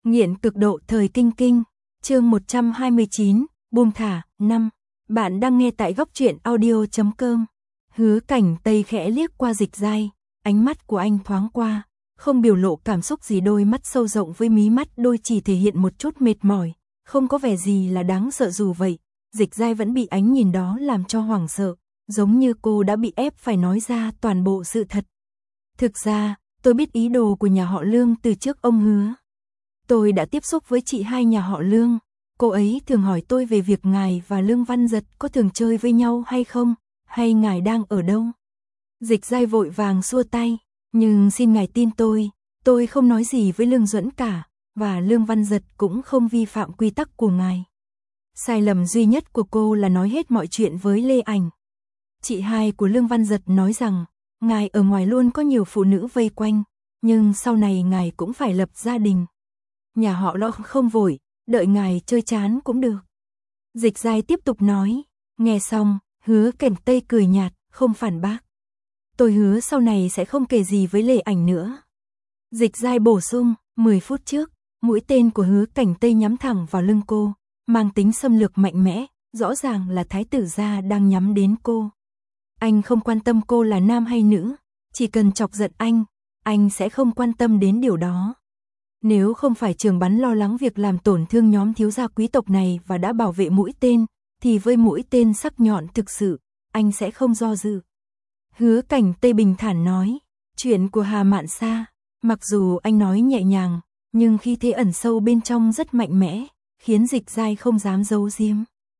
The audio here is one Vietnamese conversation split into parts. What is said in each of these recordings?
Nghiện cực độ thời kinh kinh, chương 129, buông thả, 5. Bạn đang nghe tại góc truyện audio.com. Hứa Cảnh Tây khẽ liếc qua Dịch Giai, ánh mắt của anh thoáng qua, không biểu lộ cảm xúc gì, đôi mắt sâu rộng với mí mắt đôi chỉ thể hiện một chút mệt mỏi, không có vẻ gì là đáng sợ. Dù vậy, Dịch Giai vẫn bị ánh nhìn đó làm cho hoảng sợ, giống như cô đã bị ép phải nói ra toàn bộ sự thật. Thực ra, tôi biết ý đồ của nhà họ Lương từ trước ông Hứa. Tôi đã tiếp xúc với chị hai nhà họ Lương, cô ấy thường hỏi tôi về việc ngài và Lương Văn Giật có thường chơi với nhau hay không, hay ngài đang ở đâu. Dịch Giai vội vàng xua tay, nhưng xin ngài tin tôi không nói gì với Lương Duẫn cả, và Lương Văn Giật cũng không vi phạm quy tắc của ngài. Sai lầm duy nhất của cô là nói hết mọi chuyện với Lê Ảnh. Chị hai của Lương Văn Giật nói rằng, ngài ở ngoài luôn có nhiều phụ nữ vây quanh, nhưng sau này ngài cũng phải lập gia đình. Nhà họ Lo không vội, đợi ngài chơi chán cũng được. Dịch Giai tiếp tục nói, nghe xong, Hứa Cảnh Tây cười nhạt, không phản bác. Tôi hứa sau này sẽ không kể gì với Lê Ảnh nữa. Dịch Giai bổ sung, 10 phút trước, mũi tên của Hứa Cảnh Tây nhắm thẳng vào lưng cô, mang tính xâm lược mạnh mẽ, rõ ràng là thái tử gia đang nhắm đến cô. Anh không quan tâm cô là nam hay nữ, chỉ cần chọc giận anh sẽ không quan tâm đến điều đó. Nếu không phải Trường Bắn lo lắng việc làm tổn thương nhóm thiếu gia quý tộc này và đã bảo vệ mũi tên, thì với mũi tên sắc nhọn thực sự, anh sẽ không do dự. Hứa Cảnh Tây bình thản nói, chuyện của Hà Mạn Sa, mặc dù anh nói nhẹ nhàng, nhưng khi thế ẩn sâu bên trong rất mạnh mẽ, khiến Dịch Giai không dám giấu giếm.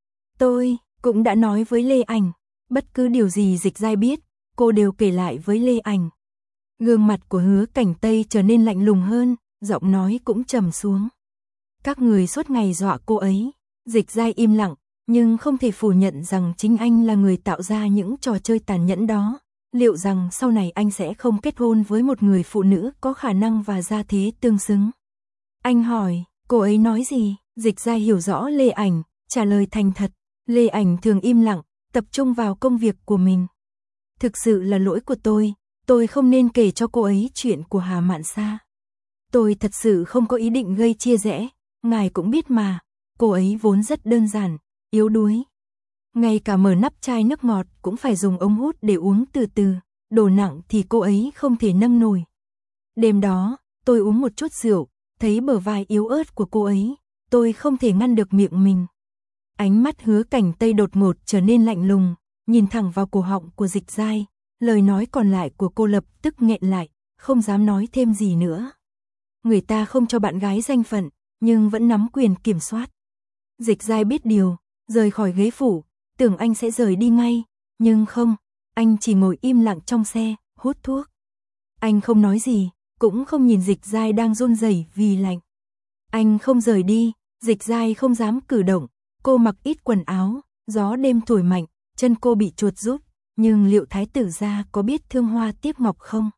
Tôi cũng đã nói với Lê Ảnh, bất cứ điều gì Dịch Giai biết, cô đều kể lại với Lê Ảnh. Gương mặt của Hứa Cảnh Tây trở nên lạnh lùng hơn, giọng nói cũng trầm xuống. Các người suốt ngày dọa cô ấy. Dịch Giai im lặng, nhưng không thể phủ nhận rằng chính anh là người tạo ra những trò chơi tàn nhẫn đó. Liệu rằng sau này anh sẽ không kết hôn với một người phụ nữ có khả năng và gia thế tương xứng? Anh hỏi, cô ấy nói gì? Dịch Giai hiểu rõ Lê Ảnh, trả lời thành thật. Lê Ảnh thường im lặng, tập trung vào công việc của mình. Thực sự là lỗi của tôi không nên kể cho cô ấy chuyện của Hà Mạn Sa. Tôi thật sự không có ý định gây chia rẽ, ngài cũng biết mà, cô ấy vốn rất đơn giản, yếu đuối. Ngay cả mở nắp chai nước ngọt cũng phải dùng ống hút để uống từ từ, đồ nặng thì cô ấy không thể nâng nổi. Đêm đó, tôi uống một chút rượu, thấy bờ vai yếu ớt của cô ấy, tôi không thể ngăn được miệng mình. Ánh mắt Hứa Cảnh Tây đột ngột trở nên lạnh lùng, nhìn thẳng vào cổ họng của Dịch Giai, lời nói còn lại của cô lập tức nghẹn lại, không dám nói thêm gì nữa. Người ta không cho bạn gái danh phận, nhưng vẫn nắm quyền kiểm soát. Dịch Giai biết điều, rời khỏi ghế phủ, tưởng anh sẽ rời đi ngay, nhưng không, anh chỉ ngồi im lặng trong xe, hút thuốc. Anh không nói gì, cũng không nhìn Dịch Giai đang run rẩy vì lạnh. Anh không rời đi, Dịch Giai không dám cử động, cô mặc ít quần áo, gió đêm thổi mạnh, chân cô bị chuột rút, nhưng liệu thái tử gia có biết thương hoa tiếc ngọc không?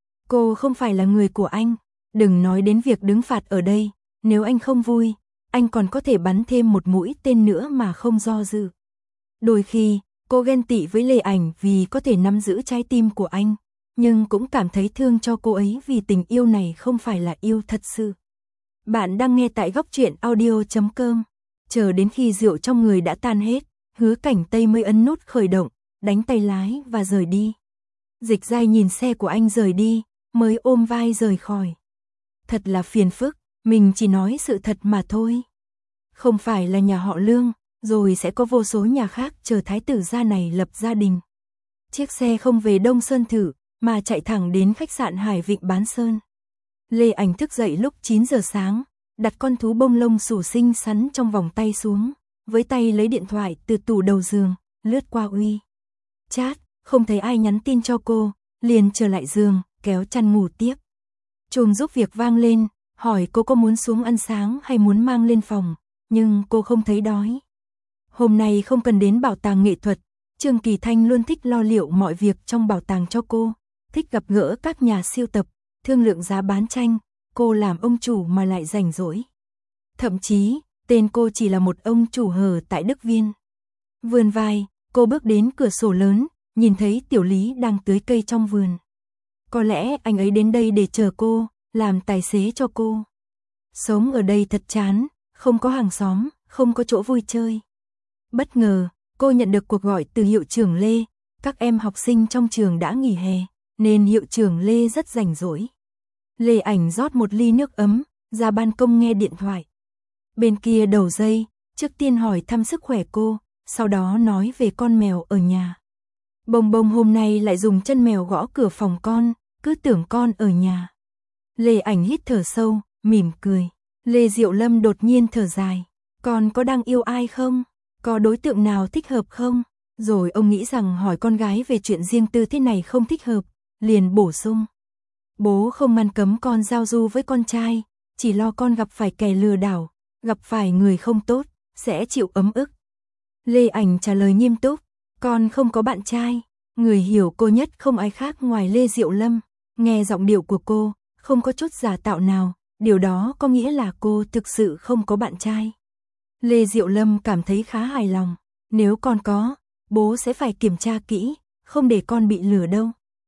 Cô không phải là người của anh. Đừng nói đến việc đứng phạt ở đây, nếu anh không vui, anh còn có thể bắn thêm một mũi tên nữa mà không do dự. Đôi khi, cô ghen tị với Lê Ảnh vì có thể nắm giữ trái tim của anh, nhưng cũng cảm thấy thương cho cô ấy vì tình yêu này không phải là yêu thật sự. Bạn đang nghe tại góc truyện audio.com. Chờ đến khi rượu trong người đã tan hết, Hứa Cảnh Tây mới ấn nút khởi động, đánh tay lái và rời đi. Dịch Giai nhìn xe của anh rời đi, mới ôm vai rời khỏi. Thật là phiền phức, mình chỉ nói sự thật mà thôi. Không phải là nhà họ Lương, rồi sẽ có vô số nhà khác chờ thái tử gia này lập gia đình. Chiếc xe không về Đông Sơn thử, mà chạy thẳng đến khách sạn Hải Vịnh Bán Sơn. Lê Ảnh thức dậy lúc 9 giờ sáng, đặt con thú bông lông xù xinh xắn trong vòng tay xuống, với tay lấy điện thoại từ tủ đầu giường, lướt qua chat, không thấy ai nhắn tin cho cô, liền trở lại giường, kéo chăn ngủ tiếp. Chuông giúp việc vang lên, hỏi cô có muốn xuống ăn sáng hay muốn mang lên phòng, nhưng cô không thấy đói. Hôm nay không cần đến bảo tàng nghệ thuật, Trương Kỳ Thanh luôn thích lo liệu mọi việc trong bảo tàng cho cô, thích gặp gỡ các nhà sưu tập, thương lượng giá bán tranh, cô làm ông chủ mà lại rảnh rỗi. Thậm chí, tên cô chỉ là một ông chủ hờ tại Đức Viên. Vươn vai, cô bước đến cửa sổ lớn, nhìn thấy Tiểu Lý đang tưới cây trong vườn. Có lẽ anh ấy đến đây để chờ cô, làm tài xế cho cô. Sống ở đây thật chán, không có hàng xóm, không có chỗ vui chơi. Bất ngờ, cô nhận được cuộc gọi từ hiệu trưởng Lê, các em học sinh trong trường đã nghỉ hè, nên hiệu trưởng Lê rất rảnh rỗi. Lê Ảnh rót một ly nước ấm, ra ban công nghe điện thoại. Bên kia đầu dây, trước tiên hỏi thăm sức khỏe cô, sau đó nói về con mèo ở nhà. Bồng Bồng hôm nay lại dùng chân mèo gõ cửa phòng con, cứ tưởng con ở nhà. Lê Ảnh hít thở sâu, mỉm cười. Lê Diệu Lâm đột nhiên thở dài. Con có đang yêu ai không? Có đối tượng nào thích hợp không? Rồi ông nghĩ rằng hỏi con gái về chuyện riêng tư thế này không thích hợp, liền bổ sung. Bố không ngăn cấm con giao du với con trai, chỉ lo con gặp phải kẻ lừa đảo, gặp phải người không tốt, sẽ chịu ấm ức. Lê Ảnh trả lời nghiêm túc, con không có bạn trai. Người hiểu cô nhất không ai khác ngoài Lê Diệu Lâm. Nghe giọng điệu của cô, không có chút giả tạo nào, điều đó có nghĩa là cô thực sự không có bạn trai. Lê Diệu Lâm cảm thấy khá hài lòng. Nếu con có, bố sẽ phải kiểm tra kỹ, không để con bị lừa đâu.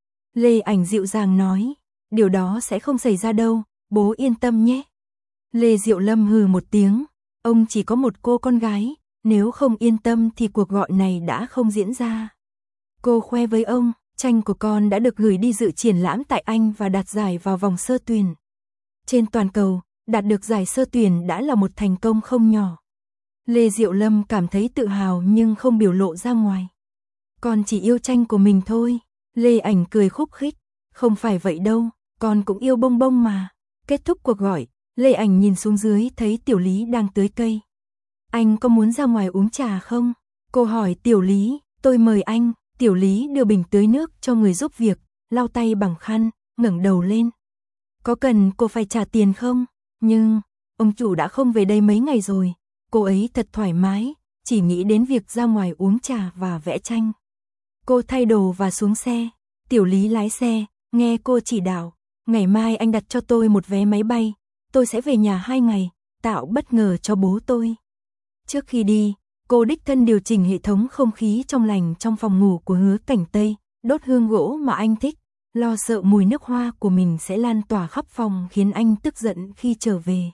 Lê Ảnh dịu dàng nói, điều đó sẽ không xảy ra đâu, bố yên tâm nhé. Lê Diệu Lâm hừ một tiếng, ông chỉ có một cô con gái, nếu không yên tâm thì cuộc gọi này đã không diễn ra. Cô khoe với ông, tranh của con đã được gửi đi dự triển lãm tại Anh và đạt giải vào vòng sơ tuyển. Trên toàn cầu, đạt được giải sơ tuyển đã là một thành công không nhỏ. Lê Diệu Lâm cảm thấy tự hào nhưng không biểu lộ ra ngoài. Con chỉ yêu tranh của mình thôi. Lê Ảnh cười khúc khích, không phải vậy đâu, con cũng yêu Bông Bông mà. Kết thúc cuộc gọi, Lê Ảnh nhìn xuống dưới thấy Tiểu Lý đang tưới cây. Anh có muốn ra ngoài uống trà không? Cô hỏi Tiểu Lý, tôi mời anh. Tiểu Lý đưa bình tưới nước cho người giúp việc, lau tay bằng khăn, ngẩng đầu lên. Có cần cô phải trả tiền không? Nhưng, ông chủ đã không về đây mấy ngày rồi. Cô ấy thật thoải mái, chỉ nghĩ đến việc ra ngoài uống trà và vẽ tranh. Cô thay đồ và xuống xe. Tiểu Lý lái xe, nghe cô chỉ đạo. Ngày mai anh đặt cho tôi một vé máy bay. Tôi sẽ về nhà 2 ngày, tạo bất ngờ cho bố tôi. Trước khi đi, cô đích thân điều chỉnh hệ thống không khí trong lành trong phòng ngủ của Hứa Cảnh Tây, đốt hương gỗ mà anh thích, lo sợ mùi nước hoa của mình sẽ lan tỏa khắp phòng khiến anh tức giận khi trở về.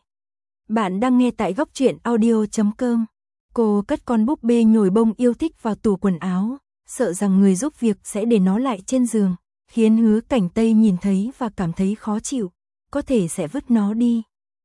Bạn đang nghe tại góc truyện audio.com. Cô cất con búp bê nhồi bông yêu thích vào tủ quần áo, sợ rằng người giúp việc sẽ để nó lại trên giường, khiến Hứa Cảnh Tây nhìn thấy và cảm thấy khó chịu, có thể sẽ vứt nó đi.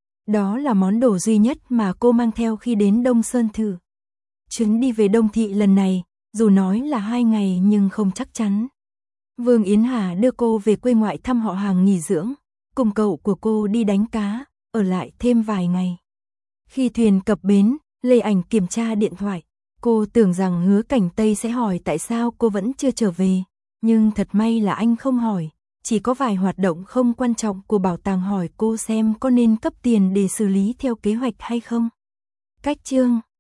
Đó là món đồ duy nhất mà cô mang theo khi đến Đông Sơn thử. Chuyến đi về Đông Thị lần này, dù nói là 2 ngày nhưng không chắc chắn. Vương Yến Hà đưa cô về quê ngoại thăm họ hàng nghỉ dưỡng, cùng cậu của cô đi đánh cá, ở lại thêm vài ngày. Khi thuyền cập bến, Lê Ảnh kiểm tra điện thoại. Cô tưởng rằng Hứa Cảnh Tây sẽ hỏi tại sao cô vẫn chưa trở về, nhưng thật may là anh không hỏi. Chỉ có vài hoạt động không quan trọng của bảo tàng hỏi cô xem có nên cấp tiền để xử lý theo kế hoạch hay không. Cách chương